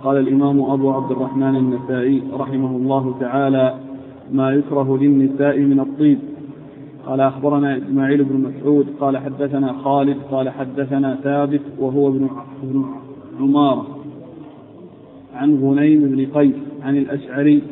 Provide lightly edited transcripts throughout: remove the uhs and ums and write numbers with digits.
قال الإمام أبو عبد الرحمن النسائي رحمه الله تعالى: ما يكره للنساء من الطيب. قال أخبرنا إسماعيل بن مسعود قال حدثنا خالد قال حدثنا ثابت وهو ابن عمارة عن غنيم بن قيس عن الأشعري.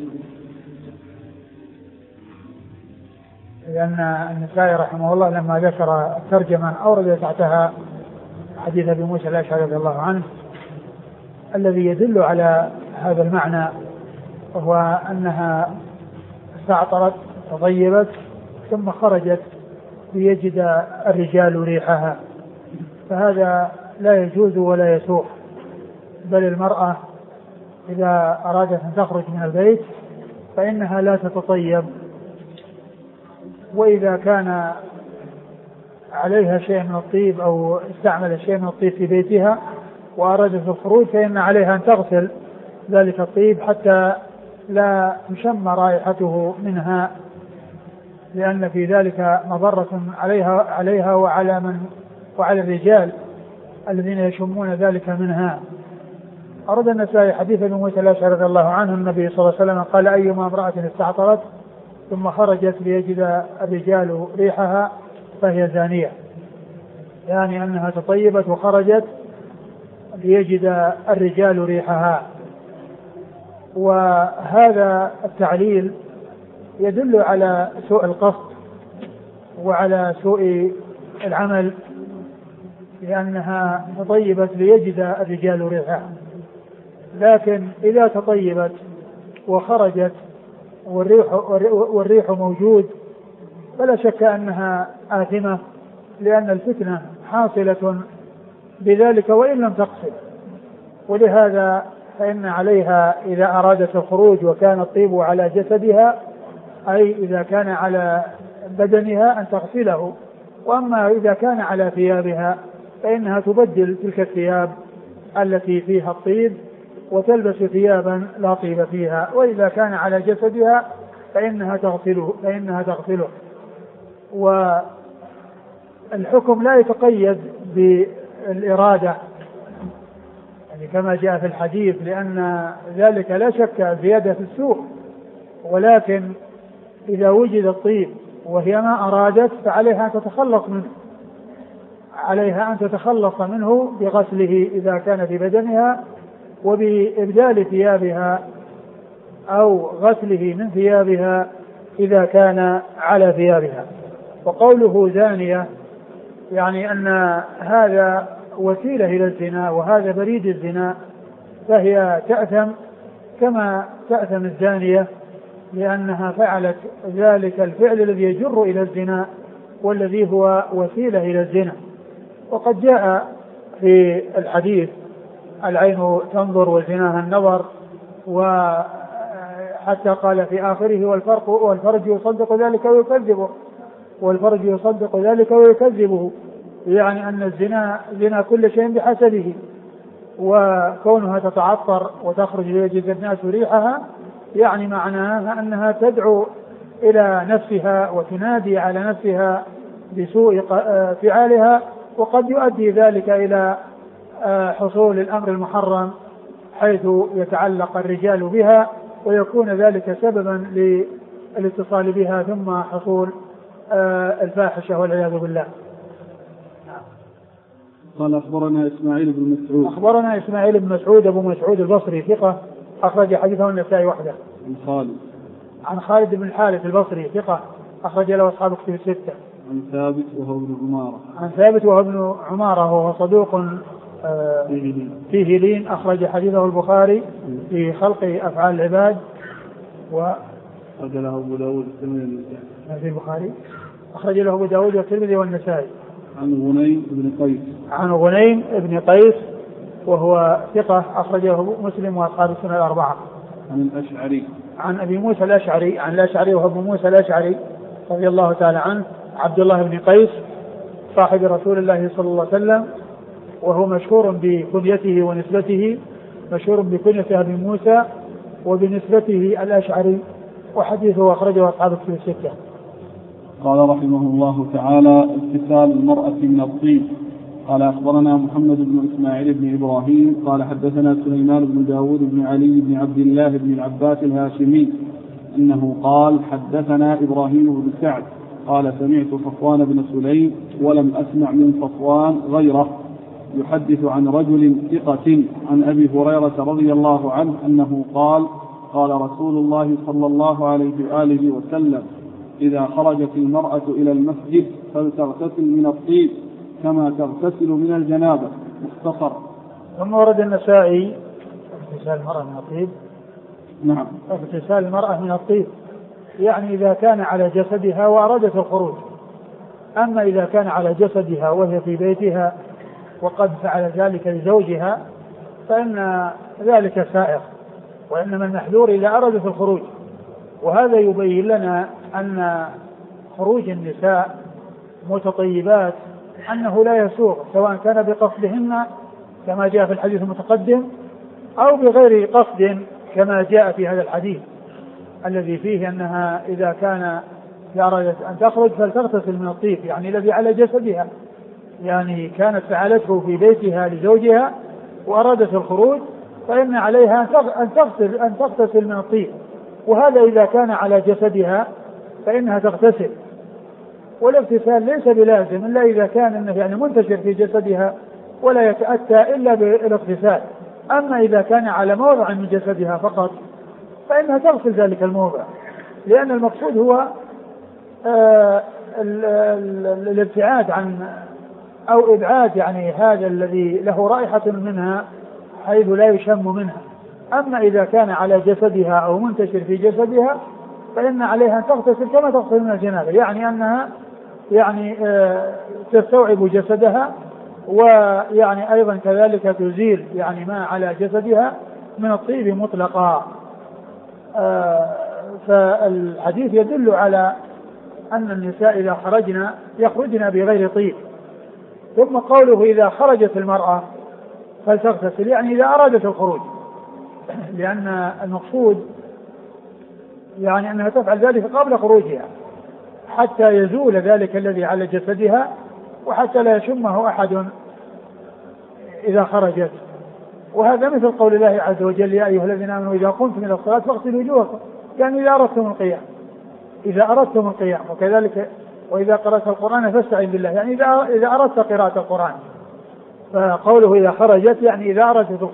لأن النسائي رحمه الله لما ذكر ترجمة أورد تحتها حديث أبي موسى الأشعري رضي الله عنه الذي يدل على هذا المعنى، وهو أنها استعطرت تطيبت ثم خرجت ليجد الرجال ريحها، فهذا لا يجوز ولا يسوء، بل المرأة إذا أرادت أن تخرج من البيت فإنها لا تتطيب، وإذا كان عليها شيء من الطيب أو استعمل شيء من الطيب في بيتها وأرادت الخروج فإن عليها أن تغسل ذلك الطيب حتى لا تشم رائحته منها، لأن في ذلك مضرة عليها وعلى الرجال الذين يشمون ذلك منها. أرد النسائي حديث ابن موسى الأشعري رضي الله عنه النبي صلى الله عليه وسلم قال: أيما امرأة استعطرت ثم خرجت ليجد الرجال ريحها فهي زانية، يعني أنها تطيبت وخرجت ليجد الرجال ريحها. وهذا التعليل يدل على سوء القصد وعلى سوء العمل، لأنها تطيبت ليجد الرجال ريحها. لكن إذا تطيبت وخرجت والريح موجود فلا شك أنها آثمة، لأن الفتنة حاصلة بذلك وإن لم تقصد. ولهذا فإن عليها إذا أرادت الخروج وكان الطيب على جسدها، أي إذا كان على بدنها، أن تغسله، وأما إذا كان على ثيابها فإنها تبدل تلك الثياب التي فيها الطيب وتلبس ثيابا لا طيب فيها، وإذا كان على جسدها فإنها تغسله. والحكم لا يتقيد بالإرادة يعني كما جاء في الحديث، لأن ذلك لا شك زيادة في السوء، ولكن إذا وجد الطيب وهي ما أرادت فعليها أن تتخلص منه بغسله إذا كان في بدنها، وبإبدال ثيابها أو غسله من ثيابها إذا كان على ثيابها. وقوله زانية يعني أن هذا وسيلة إلى الزنا وهذا بريد الزنا، فهي تأثم كما تأثم الزانية، لأنها فعلت ذلك الفعل الذي يجر إلى الزنا والذي هو وسيلة إلى الزنا. وقد جاء في الحديث: العين تنظر وزناها النظر، وحتى قال في آخره: والفرج يصدق ذلك ويكذبه، يعني أن الزنا زنا كل شيء بحسبه، وكونها تتعطر وتخرج ليجد الناس ريحها يعني معناها أنها تدعو إلى نفسها وتنادي على نفسها بسوء فعالها، وقد يؤدي ذلك إلى حصول الأمر المحرم حيث يتعلق الرجال بها، ويكون ذلك سببا للاتصال بها ثم حصول الفاحشة والعياذ بالله. قال أخبرنا إسماعيل بن مسعود أبو مسعود البصري ثقة أخرج حديثه النسائي وحده. عن خالد بن الحارث البصري ثقة أخرج له أصحاب كتب الستة. عن ثابت وهو ابن عمارة وهو صدوق فيه لين أخرج حديثه البخاري في خلق أفعال العباد أخرج له أبو داود والترمذي في البخاري أخرج له أبو داود والترمذي والنسائي. عن غنيم بن قيس وهو ثقة أخرجه مسلم وأصحاب السنة الأربعة. عن أبي موسى الأشعري عن الأشعري وهو أبو موسى الأشعري رضي الله تعالى عنه عبد الله بن قيس صاحب رسول الله صلى الله عليه وسلم، وهو مشهور بكنيته ونسبته، مشهور بكنيته أبي موسى وبنسبته الأشعري، وحديثه أخرجه أصحاب الكتب الستة. قال رحمه الله تعالى: اغتسال المرأة من الطيب. قال أخبرنا محمد بن إسماعيل بن إبراهيم قال حدثنا سليمان بن داود بن علي بن عبد الله بن العباس الهاشمي أنه قال حدثنا إبراهيم بن سعد قال سمعت صفوان بن سليم ولم أسمع من صفوان غيره يحدث عن رجل ثقة عن أبي هريرة رضي الله عنه أنه قال قال رسول الله صلى الله عليه وآله وسلم إذا خرجت المرأة إلى المسجد فلتغتسل من الطيب كما تغتسل من الجنابة. مختصر. ثم ورد النسائي اغتسال المرأة من الطيب. نعم. اغتسال المرأة من الطيب يعني إذا كان على جسدها وأرادت الخروج. أما إذا كان على جسدها وهي في بيتها وقد فعل ذلك لزوجها فإن ذلك سائغ، وإنما المحذور إذا أرادت الخروج. وهذا يبين لنا أن خروج النساء متطيبات أنه لا يسوغ، سواء كان بقصدهن كما جاء في الحديث المتقدم أو بغير قصد كما جاء في هذا الحديث الذي فيه أنها إذا أرادت أن تخرج فلتغتسل من الطيب، يعني الذي على جسدها، يعني كانت فعلته في بيتها لزوجها وأرادت الخروج فإن عليها أن تغتسل من الطيب. وهذا إذا كان على جسدها فإنها تغتسل، والاغتسال ليس بلازم إلا إذا كان إنه يعني منتشر في جسدها ولا يتأتى إلا بالاغتسال. أما إذا كان على موضع من جسدها فقط فإنها تغسل ذلك الموضع، لأن المقصود هو الابتعاد عن أو إبعاد يعني هذا الذي له رائحة منها حيث لا يشم منها. أما إذا كان على جسدها أو منتشر في جسدها فإن عليها أن تغتسل كما تغتسل من الجنابة، يعني أنها يعني تستوعب جسدها، ويعني أيضا كذلك تزيل يعني ما على جسدها من الطيب مطلقا. فالحديث يدل على أن النساء إذا يخرجن بغير طيب. ثم قوله إذا خرجت المرأة فلتغتسل يعني إذا أرادت الخروج، لأن المقصود يعني أنها تفعل ذلك قبل خروجها حتى يزول ذلك الذي على جسدها وحتى لا يشمه أحد إذا خرجت. وهذا مثل قول الله عز وجل يا أيها الذين آمنوا إذا قمتم إلى الصلاة فاغسلوا وجوهكم، يعني إذا أردتم القيام وكذلك وإذا قرأت القرآن فاستعن بالله، يعني إذا أردت قراءة القرآن. فقوله إذا خرجت يعني إذا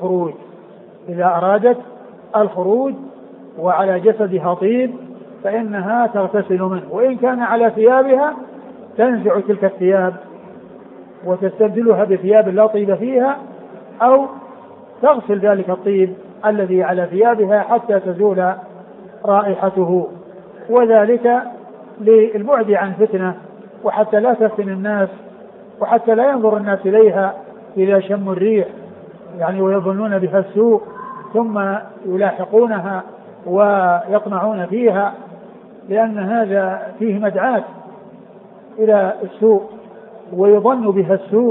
أرادت الخروج وعلى جسدها طيب فإنها تغتسل منه، وإن كان على ثيابها تنزع تلك الثياب وتستبدلها بثياب لا طيب فيها، أو تغسل ذلك الطيب الذي على ثيابها حتى تزول رائحته، وذلك للبعد عن فتنة وحتى لا تفتن الناس وحتى لا ينظر الناس إليها إذا شموا الريح يعني ويظنون بها السوء ثم يلاحقونها ويطمعون فيها، لأن هذا فيه مدعاة إلى السوء ويظن بها السوء.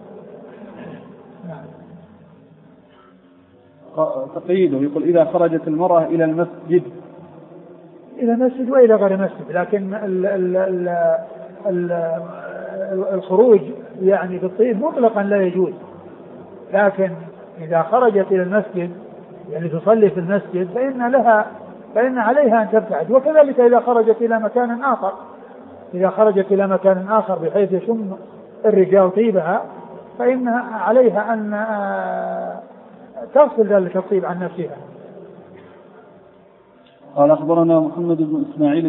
تقييده يقول إذا خرجت المرأة إلى المسجد وإلى غير مسجد، لكن الخروج يعني بالطيب مطلقا لا يجوز، لكن إذا خرجت إلى المسجد يعني تصلي في المسجد فإن عليها أن تبتعد. وكذلك إذا خرجت إلى مكان آخر بحيث يشم الرجال طيبها فإن عليها أن تغسل ذلك الطيب عن نفسها. قال أخبرنا محمد بن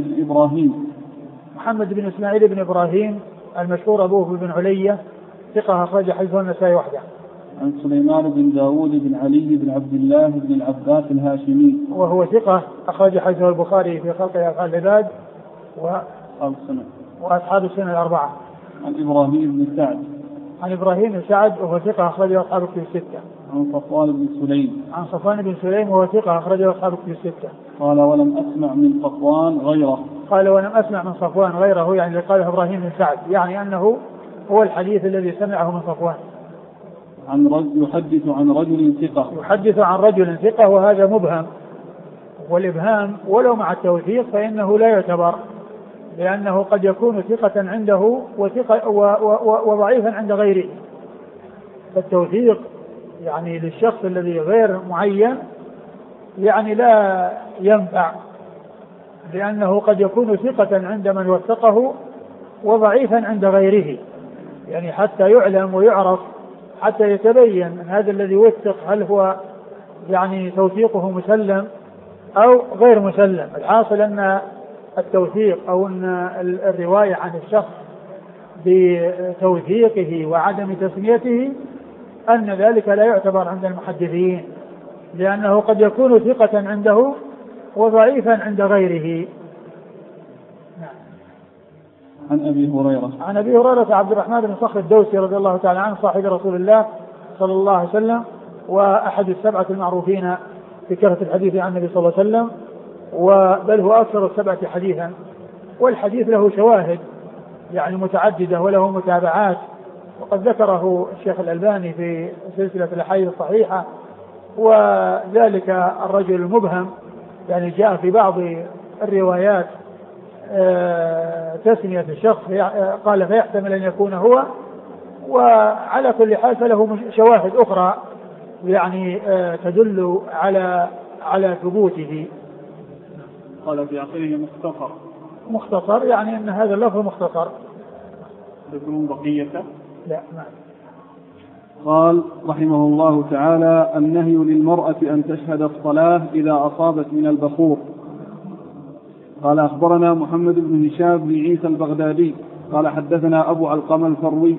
إسماعيل بن إبراهيم المشهور أبوه بن علية ثقة أخرج حديثه النسائي وحده. عن سليمان بن داود بن علي بن عبد الله بن العباس الهاشمي وهو ثقة أخرج حديثه البخاري في خلق أفعال العباد وأصحاب السنة الأربعة. عن إبراهيم بن سعد وهو ثقة أخرجه أصحاب الكتب الستة. عن صفوان بن سليم وهو ثقة أخرجه أصحاب الكتب الستة. قال ولم أسمع من صفوان غيره يعني قال إبراهيم بن سعد يعني أنه هو الحديث الذي سمعه من صفوان. يحدث عن رجل ثقة وهذا مبهم، والإبهام ولو مع التوثيق فإنه لا يعتبر، لأنه قد يكون ثقة عنده وضعيفا عند غيره، فالتوثيق يعني للشخص الذي غير معين يعني لا ينفع، لأنه قد يكون ثقة عند من وثقه وضعيفا عند غيره، يعني حتى يعلم ويعرف، حتى يتبين أن هذا الذي وثق هل هو يعني توثيقه مسلم أو غير مسلم. الحاصل أن التوثيق أو أن الرواية عن الشخص بتوثيقه وعدم تسميته أن ذلك لا يعتبر عند المحدثين، لأنه قد يكون ثقة عنده وضعيفا عند غيره. عن أبي هريرة عبد الرحمن بن صخر الدوسي رضي الله تعالى عنه صاحب رسول الله صلى الله عليه وسلم، وأحد السبعة المعروفين بكثرة الحديث عن النبي صلى الله عليه وسلم، بل هو أكثر السبعة حديثا، والحديث له شواهد يعني متعددة وله متابعات، وقد ذكره الشيخ الألباني في سلسلة الأحاديث الصحيحة. وذلك الرجل المبهم يعني جاء في بعض الروايات تسمية الشخص قال فيحتمل أن يكون هو، وعلى كل حال فله شواهد أخرى يعني تدل على ثبوته. قال في آخره مختصر يعني أن هذا اللفظ مختصر. تذكرون بقيته؟ لا ما. قال رحمه الله تعالى: النهي للمرأة أن تشهد الصلاة إذا أصابت من البخور. قال أخبرنا محمد بن هشام بن عيسى البغدادي قال حدثنا أبو علقمة الفروي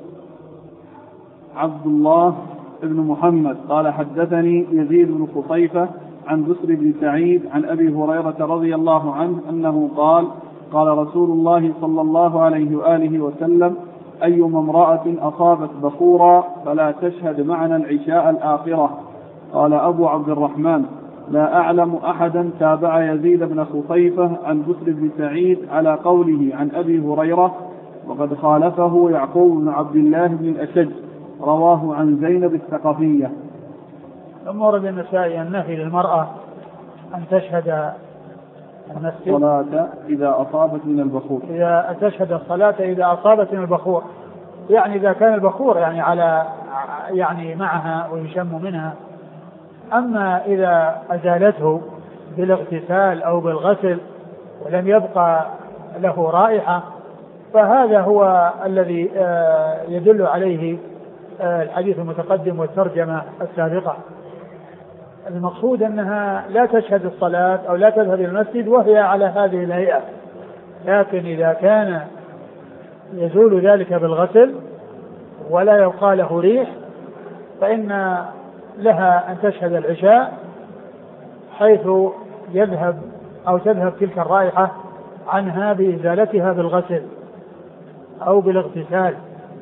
عبد الله بن محمد قال حدثني يزيد بن قصيفة عن بسر بن سعيد عن أبي هريرة رضي الله عنه أنه قال: قال رسول الله صلى الله عليه وآله وسلم: أيما امرأة أصابت بخورا فلا تشهد معنا العشاء الآخرة. قال أبو عبد الرحمن: لا أعلم أحدا تابع يزيد بن خصيفة عن بسر بن سعيد على قوله عن أبي هريرة، وقد خالفه يعقوب بن عبد الله بن الأشج رواه عن زينب الثقفية. ثم ورد النسائي النهي للمرأة أن تشهد الصلاة إذا أصابت من البخور، إذا تشهد الصلاة إذا أصابت من البخور، يعني إذا كان البخور يعني على يعني معها ويشم منها. أما إذا أزالته بالاغتسال أو بالغسل ولم يبقى له رائحة فهذا هو الذي يدل عليه الحديث المتقدم والترجمة السابقة. المقصود أنها لا تشهد الصلاة أو لا تذهب إلى المسجد وهي على هذه الهيئة، لكن إذا كان يزول ذلك بالغسل ولا يبقى له ريح فإن لها أن تشهد العشاء حيث يذهب أو تذهب تلك الرائحة عنها بإزالتها بالغسل أو بالاغتسال.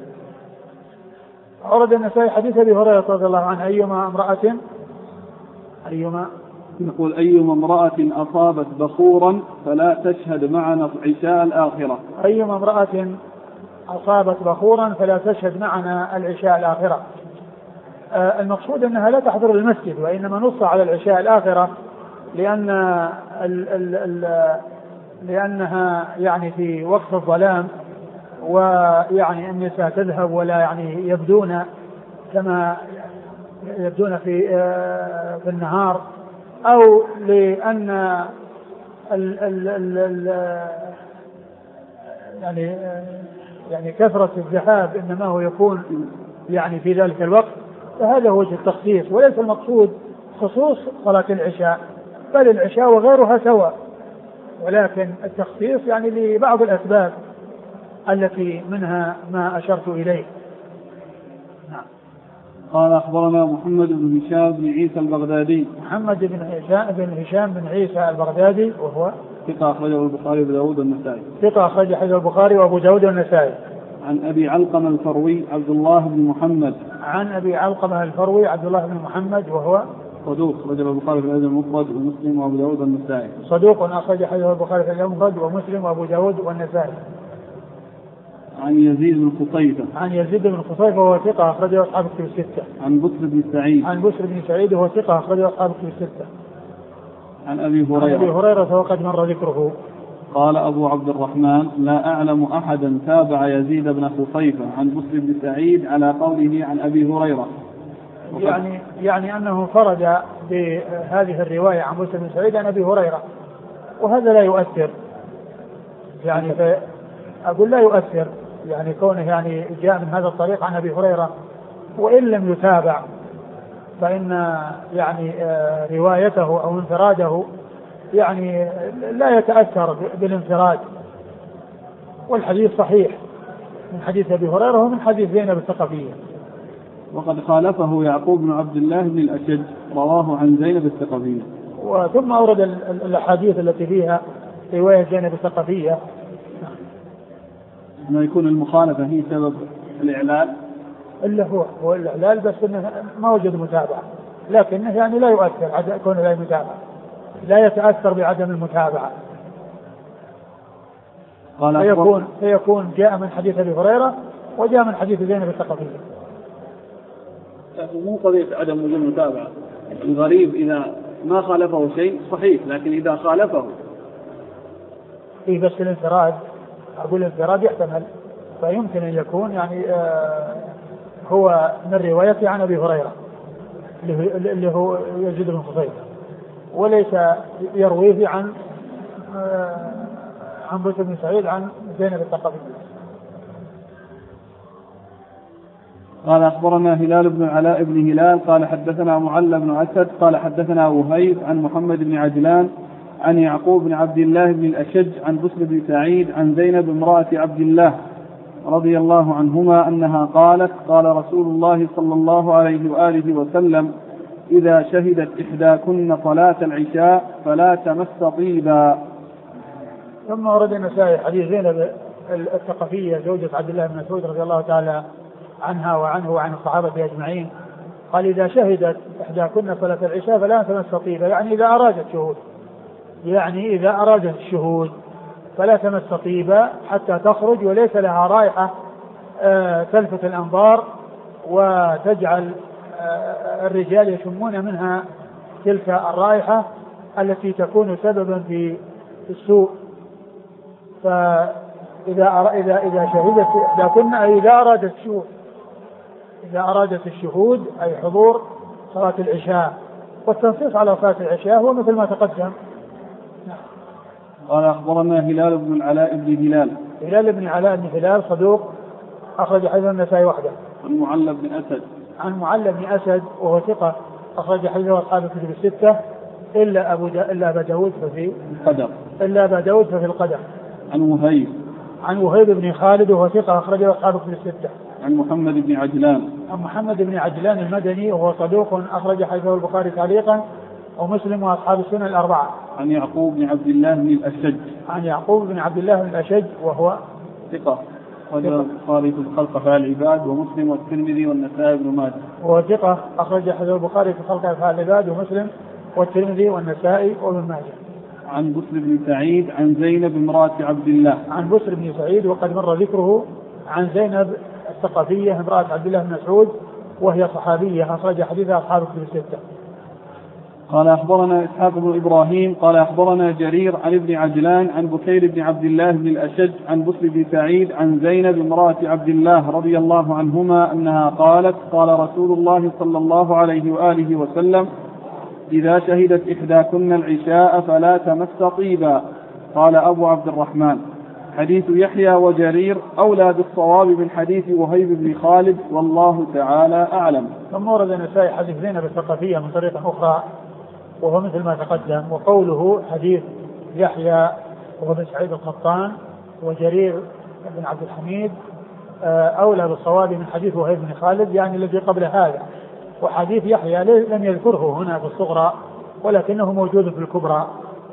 أورد النسائي حديث أبي هريرة رضي الله عنه: يقول: أيما امرأة أصابت بخورا فلا تشهد معنا عشاء الآخرة. أيما امرأة أصابت بخورا فلا تشهد معنا العشاء الآخرة. المقصود أنها لا تحضر المسجد، وإنما نص على العشاء الآخرة لأنها يعني في وقت الظلام، ويعني النساء تذهب ولا يعني يبدون كما يبدون في النهار، أو لأن يعني كثرة الذهاب إنما هو يكون يعني في ذلك الوقت، فهذا هو وجه التخصيص، وليس المقصود خصوص صلاة العشاء، بل العشاء وغيرها سواء، ولكن التخصيص يعني لبعض الأسباب التي منها ما أشرت إليه. نعم. قال أخبرنا محمد بن هشام بن عيسى البغدادي. محمد بن هشام بن عيسى البغدادي وهو ثقة أخرجه البخاري وأبو داود والنسائي. ثقة أخرجه البخاري وأبو داود والنسائي. عن أبي علقمة الفروي عبد الله بن محمد. عن أبي علقمة الفروي عبد الله بن محمد وهو صدوق أخرجه البخاري في الأدب المفرد ومسلم وأبو داود والنسائي. صدوق أخرجه البخاري في الأدب المفرد ومسلم وأبو داود والنسائي. عن يزيد بن قصيفة. عن يزيد بن قصيفة وهو ثقة أخرجه أصحاب الكتب الستة. عن بسر بن سعيد. عن بسر بن سعيد وهو ثقة أخرجه أصحاب الكتب الستة. عن أبي هريرة. عن أبي هريرة وقد مر ذكره. قال أبو عبد الرحمن: لا أعلم أحدا تابع يزيد بن خصيفة عن بسر بن سعيد على قوله عن أبي هريرة. يعني أنه فرد بهذه الرواية عن بسر بن سعيد عن أبي هريرة، وهذا لا يؤثر، يعني أقول لا يؤثر، يعني كونه يعني جاء من هذا الطريق عن أبي هريرة وإن لم يتابع، فإن يعني روايته أو انفراده يعني لا يتأثر بالانفراد، والحديث صحيح من حديث أبي هريرة ومن حديث زينب الثقفية. وقد خالفه يعقوب بن عبد الله بن الأشج رواه عن زينب الثقفية. وثم أورد الأحاديث التي فيها رواية زينب الثقفية. ما يكون المخالفة هي سبب الإعلال؟ إلا هو الإعلال، بس إنه ما وجد متابعة، لكنه يعني لا يؤثر كونه لا متابعة، لا يتأثر بعدم المتابعة، فيكون جاء من حديث أبي هريرة وجاء من حديث زينب الثقفية. مو قضية عدم وجود متابعة، الغريب إذا ما خالفه شيء صحيح، لكن إذا خالفه بس الانفراد، أقول الانفراد يحتمل، فيمكن أن يكون يعني هو من روايته عن أبي هريرة اللي هو يزيد بن خصيفة، وليس يرويه عن بسر بن سعيد عن زينب الثقفية. قال أخبرنا هلال بن علاء بن هلال قال حدثنا معل بن أسد قال حدثنا وهيب عن محمد بن عجلان عن يعقوب بن عبد الله بن الأشج عن بسر بن سعيد عن زينب امرأة عبد الله رضي الله عنهما أنها قالت: قال رسول الله صلى الله عليه وآله وسلم: إذا شهدت إحداكن صلاة العشاء فلا تمس طيبا. ثم ورد النسائي حديث زينب الثقفية زوجة عبد الله بن مسعود رضي الله تعالى عنها وعنه وعن الصحابة أجمعين، قال: إذا شهدت إحداكن صلاة العشاء فلا تمس طيبا، يعني إذا أرادت الشهود فلا تمس طيبا حتى تخرج وليس لها رائحة تلفت الأنظار وتجعل الرجال يشمون منها تلك الرائحة التي تكون سببا في السوء. فإذا شهدت إحداكن أي إذا أرادت الشهود أي حضور صلاة العشاء، والتنصيص على صلاة العشاء هو مثل ما تقدم. قال أخبرنا هلال بن العلاء بن هلال بن علاء بن هلال صدوق أخرج حديث النسائي وحده. عن معل بن أسد وهو ثقة أخرج حديث أصحاب الكتب الستة إلا أبا داود ففي القدر. عن وهيب بن خالد وهو ثقة أخرج أصحاب الكتب الستة. عن محمد بن عجلان المدني وهو صدوق أخرج حديثه البخاري تعليقا ومسلم وأصحاب السنن الأربعة. عن يعقوب بن عبد الله بن الأشج وهو ثقة أخرج البخاري في الخلق أفعال العباد ومسلم والترمذي والنسائي بن ماجه. وهو ثقة أخرج حديث البخاري في الخلق أفعال العباد ومسلم والترمذي والنسائي وابن ماجه. عن بسر بن سعيد عن زينب امرأة عبد الله. عن بسر بن سعيد وقد مر ذكره عن زينب الثقفية امرأة عبد الله بن مسعود وهي صحابية أخرج حديثها أصحاب الكتب الستة. قال أخبرنا إسحاق بن إبراهيم قال أخبرنا جرير عن ابن عجلان عن بكير بن عبد الله بن الأشج عن بسر بن سعيد عن زينب امرأة عبد الله رضي الله عنهما أنها قالت: قال رسول الله صلى الله عليه وآله وسلم: إذا شهدت إحداكن العشاء فلا تمس طيبا. قال أبو عبد الرحمن: حديث يحيى وجرير أولى بالصواب من حديث وهيب بن خالد والله تعالى أعلم. ثم ورد النسائي حديث زينب الثقفية من طريقة أخرى وهو مثل ما تقدم، وقوله حديث يحيى وهو بن سعيد القطان وجرير بن عبد الحميد أولى بالصواب من حديث وهيب بن خالد، يعني الذي قبل هذا. وحديث يحيى لم يذكره هنا في الصغرى ولكنه موجود في الكبرى.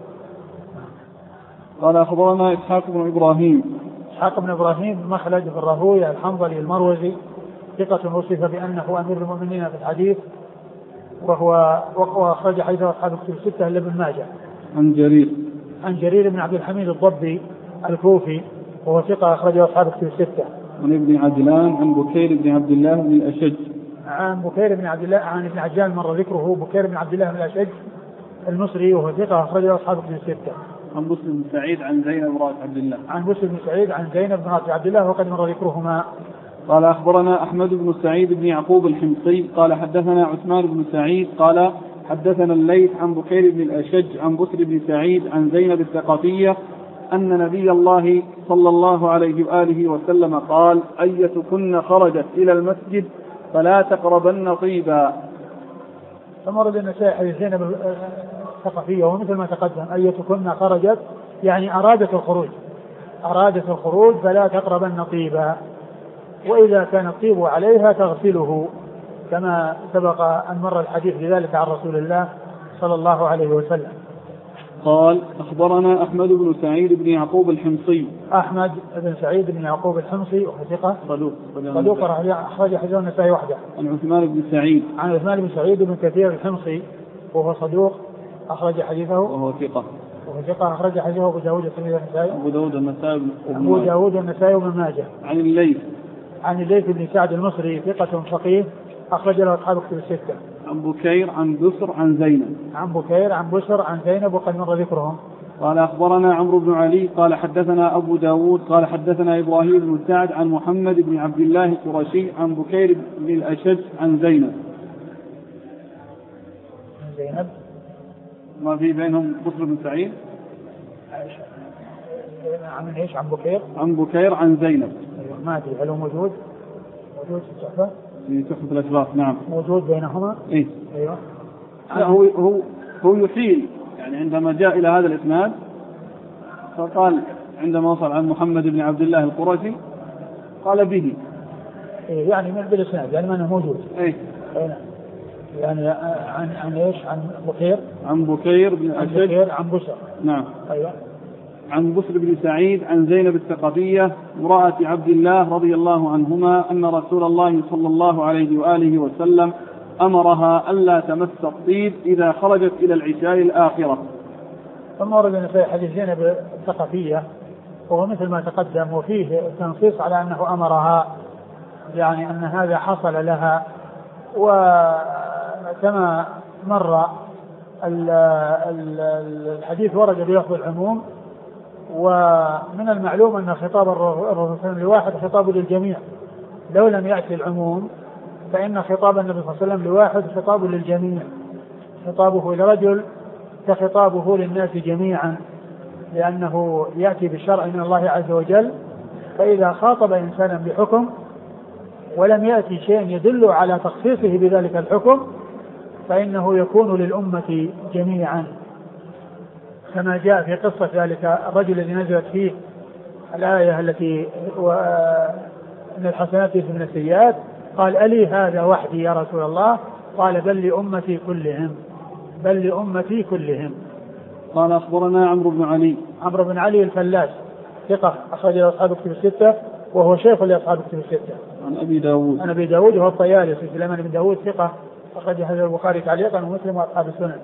قال أخبرنا إسحاق بن إبراهيم مخلد بن راهويه الحنظلي المروزي ثقة وصف بأنه أمير المؤمنين في الحديث وهو أخرج حديث أصحاب الكتب الستة إلا ابن ماجه. عن جرير بن عبد الحميد الضبي الكوفي وهو ثقة أخرج أصحاب الكتب الستة. عن ابن عجلان عن بكير بن عبد الله بن الأشج. عن ابن عجلان مر ذكره بكير بن عبد الله بن الأشج المصري وهو ثقة أخرج أصحاب الكتب الستة. عن بسر بن سعيد عن زينب امرأة عبد الله. عن بسر بن سعيد عن زينب امرأة عبد الله وقد مر ذكرهما. قال أخبرنا أحمد بن سعيد بن يعقوب الحمصي قال حدثنا عثمان بن سعيد قال حدثنا الليث عن بكير بن الأشج عن بسر بن سعيد عن زينب الثقفية أن نبي الله صلى الله عليه وآله وسلم قال أيتكن خرجت إلى المسجد فلا تقربن طيبا. فمر النسائي حديث زينب الثقفية ومثل ما تقدم أيتكن خرجت يعني أرادت الخروج فلا تقربن طيبا، وإذا كان الطيب عليها تغسله كما سبق أن مر الحديث بذلك عن رسول الله صلى الله عليه وسلم. قال أخبرنا أحمد بن سعيد بن يعقوب الحمصي. أحمد بن سعيد بن يعقوب الحمصي وهو ثقة صدوق أخرج حديثه النسائي وحده. عن عثمان بن سعيد. عن عثمان بن سعيد بن كثير الحمصي وهو صدوق أخرج حديثه. وهو ثقة أخرج حديثه أبو داود والنسائي. أبو داود والنسائي وابن ماجه. عن الليث بن سعد المصري ثقة فقيه أخرج له أصحاب كتب الستة. عن بكير عن بسر عن زينب. عن بسر عن زينب وقد مر ذكرهم. قال أخبرنا عمرو بن علي قال حدثنا أبو داود قال حدثنا إبراهيم بن سعد عن محمد بن عبد الله القرشي عن بكير بن الأشج عن زينب. ما في بينهم بسر بن سعيد. عن ايش؟ عن بكير عن زينب. أيوة ما أدري هل هو موجود في التحفة؟ في تحفة الأشراف نعم موجود بينهما. إيه؟ أيوة. لا هو يحيل يعني عندما جاء إلى هذا الإسناد فقال عندما وصل عن محمد بن عبد الله القرشي قال به. إيه يعني من بالإسناد يعني ما أنه موجود. إيه. يعني عن ايش؟ عن بكير بن أشج عن بسر. نعم. أيوة. عن بسر بن سعيد عن زينب الثقفية امرأة عبد الله رضي الله عنهما أن رسول الله صلى الله عليه وآله وسلم أمرها ألا تمس الطيب إذا خرجت إلى العشاء الآخرة. ثم ورد النسائي حديث زينب الثقفية وهو مثل ما تقدم وفيه تنصيص على أنه أمرها يعني أن هذا حصل لها، وكما مر الحديث ورد بلفظ العموم، ومن المعلوم أن خطاب الرسول لواحد خطاب للجميع، لو لم يأتي العموم فإن خطاب النبي صلى الله عليه وسلم لواحد خطاب للجميع، خطابه لرجل كخطابه للناس جميعا، لأنه يأتي بالشرع من الله عز وجل، فإذا خاطب إنسانا بحكم ولم يأتي شيء يدل على تخصيصه بذلك الحكم فإنه يكون للأمة جميعا، كما جاء في قصة ذلك الرجل الذي نزلت فيه الآية التي إن الحسنات يذهبن السيئات، قال ألي هذا وحدي يا رسول الله؟ قال بل لأمتي كلهم. قال أخبرنا عمرو بن علي الفلاس ثقة أخرج له أصحاب كتب الستة وهو شيخ لأصحاب كتب الستة. عن أبي داود وهو الطيالسي سليمان بن داود ثقة أخرج هذا البخاري تعليقا ومسلم وأصحاب السنن.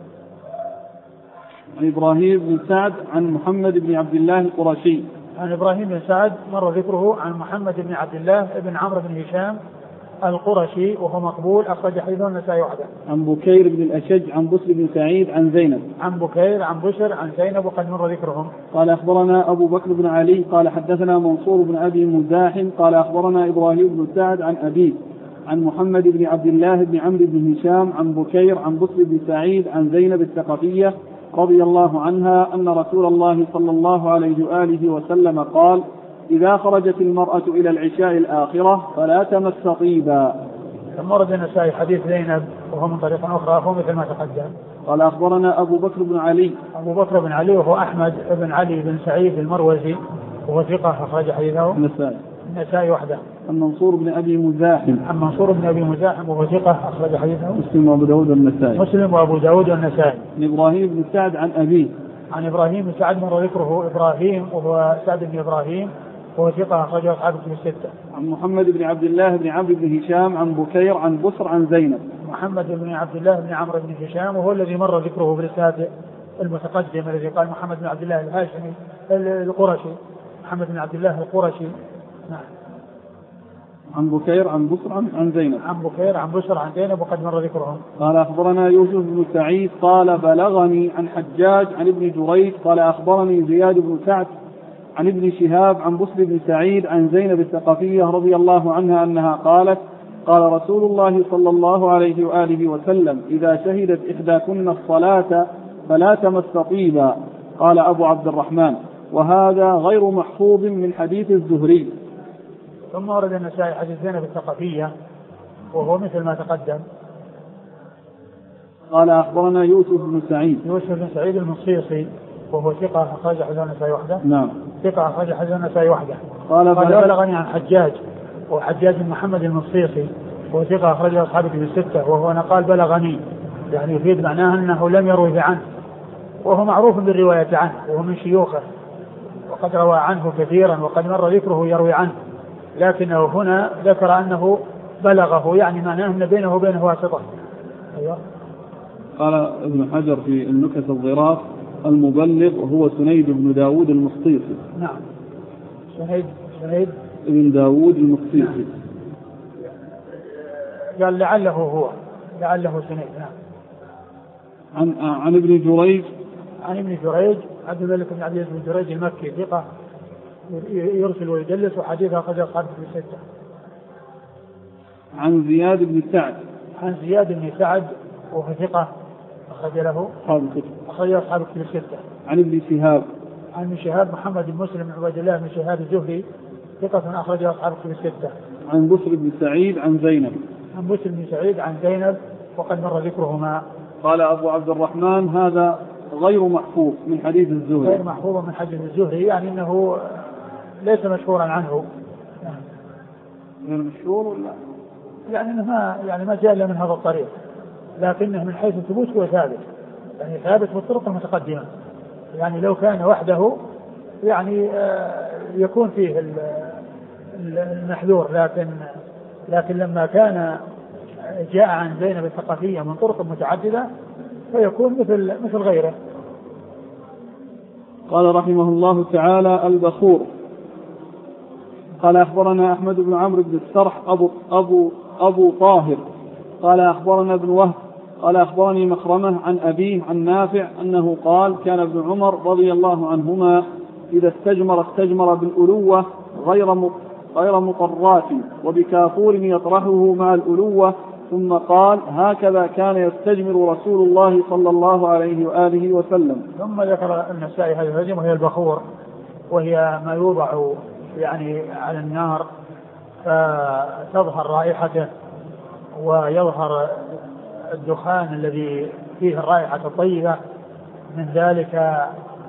عن إبراهيم بن سعد عن محمد بن عبد الله القرشي. عن إبراهيم بن سعد مر ذكره. عن محمد بن عبد الله بن عمرو بن هشام القرشي وهو مقبول أخرج حديثه النسائي وحده. عن بكير بن الأشج عن بسر بن سعيد عن زينب. عن بكير عن بسر عن زينب وقد مر ذكرهم. قال أخبرنا أبو بكر بن علي قال حدثنا منصور بن أبي مزاحم قال أخبرنا إبراهيم بن سعد عن أبيه عن محمد بن عبد الله بن عمرو بن هشام عن بكير عن بسر بن سعيد عن زينب الثقفية رضي الله عنها أن رسول الله صلى الله عليه وآله وسلم قال إذا خرجت المرأة إلى العشاء الآخرة فلا تمس طيبا. ثم ورد النسائي حديث زينب وهو من طريق أخرى هو مثل ما تقدم. قال أخبرنا أبو بكر بن علي وهو أحمد بن علي بن سعيد المروزي وهو ثقة أخرج حديثه النسائي وحده. عن منصور بن أبي مزاحم وهو ثقة أخرج حديثه مسلم وأبو داود والنسائي. عن إبراهيم بن سعد عن أبيه. عن إبراهيم بن سعد مر ذكره إبراهيم وهو سعد بن إبراهيم وهو ثقة أخرجه أصحاب كتب الستة. عن محمد بن عبد الله بن عمرو بن هشام عن بكير عن بسر عن زينب. محمد بن عبد الله بن عمرو بن هشام وهو الذي مر ذكره في الإسناد المتقدم الذي قال محمد بن عبد الله الهاشمي القرشي. محمد بن عبد الله القرشي. نعم. عن بكير عن بصر عن زينب. عن بكير عن بصر عن زينب وقد مر ذكرهم. قال أخبرنا يوسف بن سعيد قال بلغني عن حجاج عن ابن جريج قال أخبرني زياد بن سعد عن ابن شهاب عن بصر بن سعيد عن زينب الثقفية رضي الله عنها أنها قالت قال رسول الله صلى الله عليه وآله وسلم إذا شهدت إحداكن الصلاة فلا تمس طيبا. قال أبو عبد الرحمن وهذا غير محفوظ من حديث الزهري. ثم ورد النسائي حديث زينب الثقفية وهو مثل ما تقدم. قال أخبرنا يوسف بن سعيد. يوسف بن سعيد المصيصي وهو ثقة أخرج حديث النسائي وحده. نعم. ثقة أخرج حديث النسائي وحده. قال بلغني عن حجاج وحجاج بن محمد المصيصي وهو ثقة أخرج أصحابه في الستة وهو قال بلغني يعني يفيد معناه أنه لم يروي عنه وهو معروف بالرواية عنه وهو من شيوخه وقد روى عنه كثيرا وقد مر ذكره يروي عنه لكنه هنا ذكر أنه بلغه يعني معناه أن بينه وبينه واسطة. أيوة. قال ابن حجر في النكت الظراف المبلغ وهو سنيد بن داود المصطيفي. نعم. سنيد بن داود المصطيفي. قال لعله سنيد. نعم. عن ابن جريج. عن ابن جريج عبد الملك بن عبد بن جريج المكي ثقة يرسل ويدلس وحديثه أخرج أصحابه في الستة. عن زياد بن سعد. عن زياد بن سعد وهو ثقة أخرج له أصحابه في الستة. عن ابن شهاب. عن ابن شهاب محمد بن مسلم بن عبيد الله بن شهاب الزهري ثقة أخرج أصحابه في الستة. عن بصر بن سعيد عن زينب. عن بصر بن سعيد عن زينب وقد مر ذكرهما. قال أبو عبد الرحمن هذا غير محفوظ من حديث الزهري. غير محفوظ من حديث الزهري يعني أنه ليس مشهورا عنه. غير مشهور ولا يعني أنه ما جاء إلا من هذا الطريق لكنه من حيث الثبوت هو ثابت يعني ثابت في الطرق المتقدمة يعني لو كان وحده يعني يكون فيه المحذور لكن لما كان جاء عن زينب الثقفية من طرق متعددة فيكون مثل غيره. قال رحمه الله تعالى البخور. قال أخبرنا أحمد بن عمرو بن السرح أبو طاهر قال أخبرنا ابن وهب قال أخبرني مخرمة عن أبيه عن نافع أنه قال كان ابن عمر رضي الله عنهما إذا استجمر بالألوة غير مطرات وبكافور يطرحه مع الألوة ثم قال هكذا كان يستجمر رسول الله صلى الله عليه وآله وسلم. ثم ذكر النسائي هذه الهجمة وهي البخور وهي ما يوضع يعني على النار فتظهر رائحته ويظهر الدخان الذي فيه الرائحة الطيبة من ذلك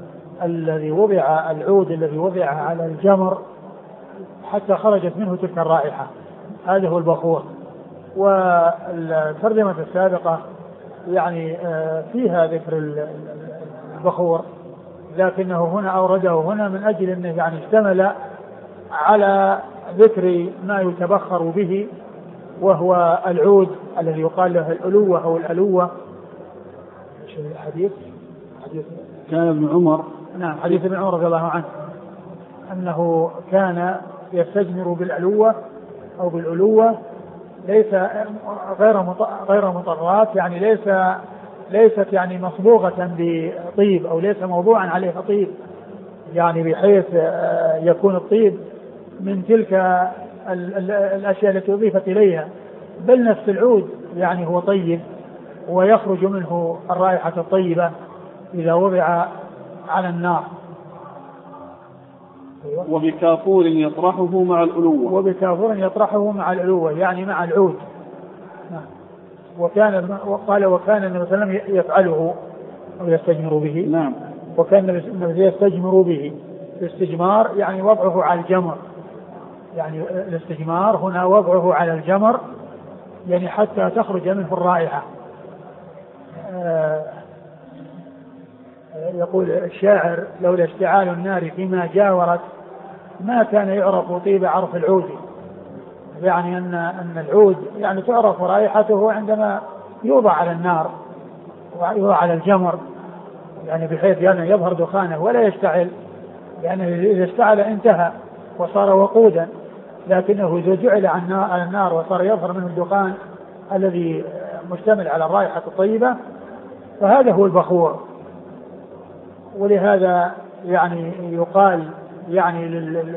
العود الذي وضع على الجمر حتى خرجت منه تلك الرائحة. هذا هو البخور. والترجمة السابقة يعني فيها ذكر البخور لكنه هنا أورده هنا من أجل أنه يعني اشتمل على ذكر ما يتبخر به وهو العود الذي يقال له الألوة أو الألوة. حديث كان ابن عمر. نعم حديث ابن عمر رضي الله عنه أنه كان يستجمر بالألوة أو بالألوة ليس غير مطرات يعني ليست يعني مصبوغة بطيب أو ليس موضوعا عليها طيب يعني بحيث يكون الطيب من تلك الأشياء التي أضيفت إليها بل نفس العود يعني هو طيب ويخرج منه الرائحة الطيبة إذا وضع على النار. وبكافور يطرحه مع الألوة. وبكافور يطرحه مع الألوة يعني مع العود. وكان النبي صلى الله عليه وسلم يفعله أو يستجمر به. نعم. وكان النبي يستجمر به. الاستجمار يعني وضعه على الجمر يعني الاستجمار هنا وضعه على الجمر يعني حتى تخرج منه الرائحة. يقول الشاعر لولا اشتعال النار فيما جاورت ما كان يعرف طيب عرف العود يعني أن العود يعني تعرف رائحته عندما يوضع على النار ويوضع على الجمر يعني بحيث يعني يظهر دخانه ولا يشتعل يعني إذا اشتعل انتهى وصار وقودا لكنه إذا جعل على النار وصار يظهر منه الدخان الذي مشتمل على الرائحة الطيبة فهذا هو البخور. ولهذا يعني يقال يعني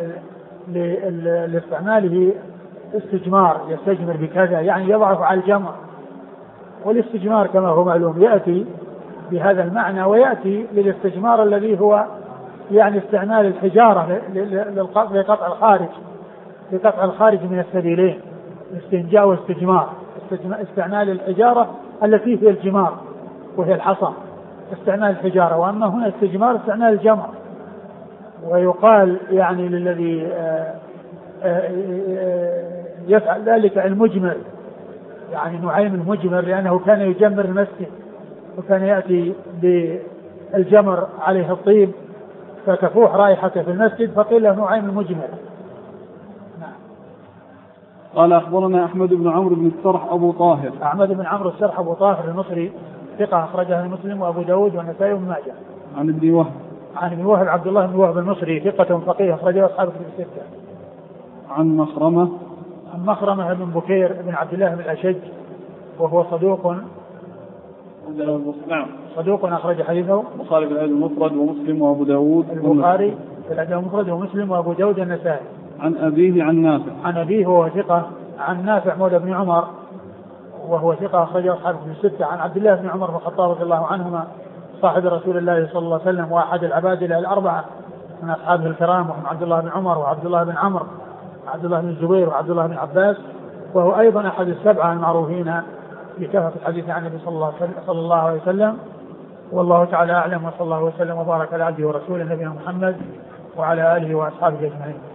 لاستعماله استجمار، يستجمر بكذا يعني يضعف على الجمر. والاستجمار كما هو معلوم يأتي بهذا المعنى، ويأتي للاستجمار الذي هو يعني استعمال الحجارة لقطع الخارج من السبيلين، استنجاء واستجمار، استعمال الحجارة التي هي الجمار وهي الحصى، استعمال الحجارة. وأما هنا استجمار استعمال الجمر. ويقال يعني للذي يفعل ذلك المجمر، يعني نعيم المجمر، لأنه كان يجمر المسجد وكان يأتي بالجمر عليه الطيب فتفوح رائحته في المسجد فقيل له نعيم المجمر. قال أخبرنا أحمد بن عمرو بن السرح أبو طاهر. أحمد بن عمرو السرح أبو طاهر المصري ثقة أخرجه مسلم وأبو داود والنسائي وابن ماجه. عن ابن وهب. عن ابن وهب عبد الله بن وهب المصري ثقة فقيه أخرجه أصحاب الكتب الستة. عن مخرمة. عن مخرمة بن بكير بن عبد الله بن الأشج وهو صدوق. نعم. صدوق أخرج حديثه البخاري في الأدب المفرد ومسلم وأبو داود. البخاري في الأدب المفرد ومسلم وأبو داود النسائي. عن أبيه عن نافع. عن أبيه وهو ثقة. عن نافع مولى بن عمر وهو ثقة أخرجه أصحاب الكتب الستة. عن عبد الله بن عمر بن الخطاب رضي الله عنهما صاحب رسول الله صلى الله عليه وسلم وأحد العبادلة الأربعة من أصحابه الكرام، وهم عبد الله بن عمر وعبد الله بن عمرو وعبد الله بن الزبير وعبد الله بن عباس، وهو أيضا أحد السبعة المعروفين بكثرة الحديث عن النبي صلى الله عليه وسلم. والله تعالى أعلم، وصلى الله وسلم وبارك على عبده ورسوله نبينا محمد وعلى آله وأصحابه أجمعين.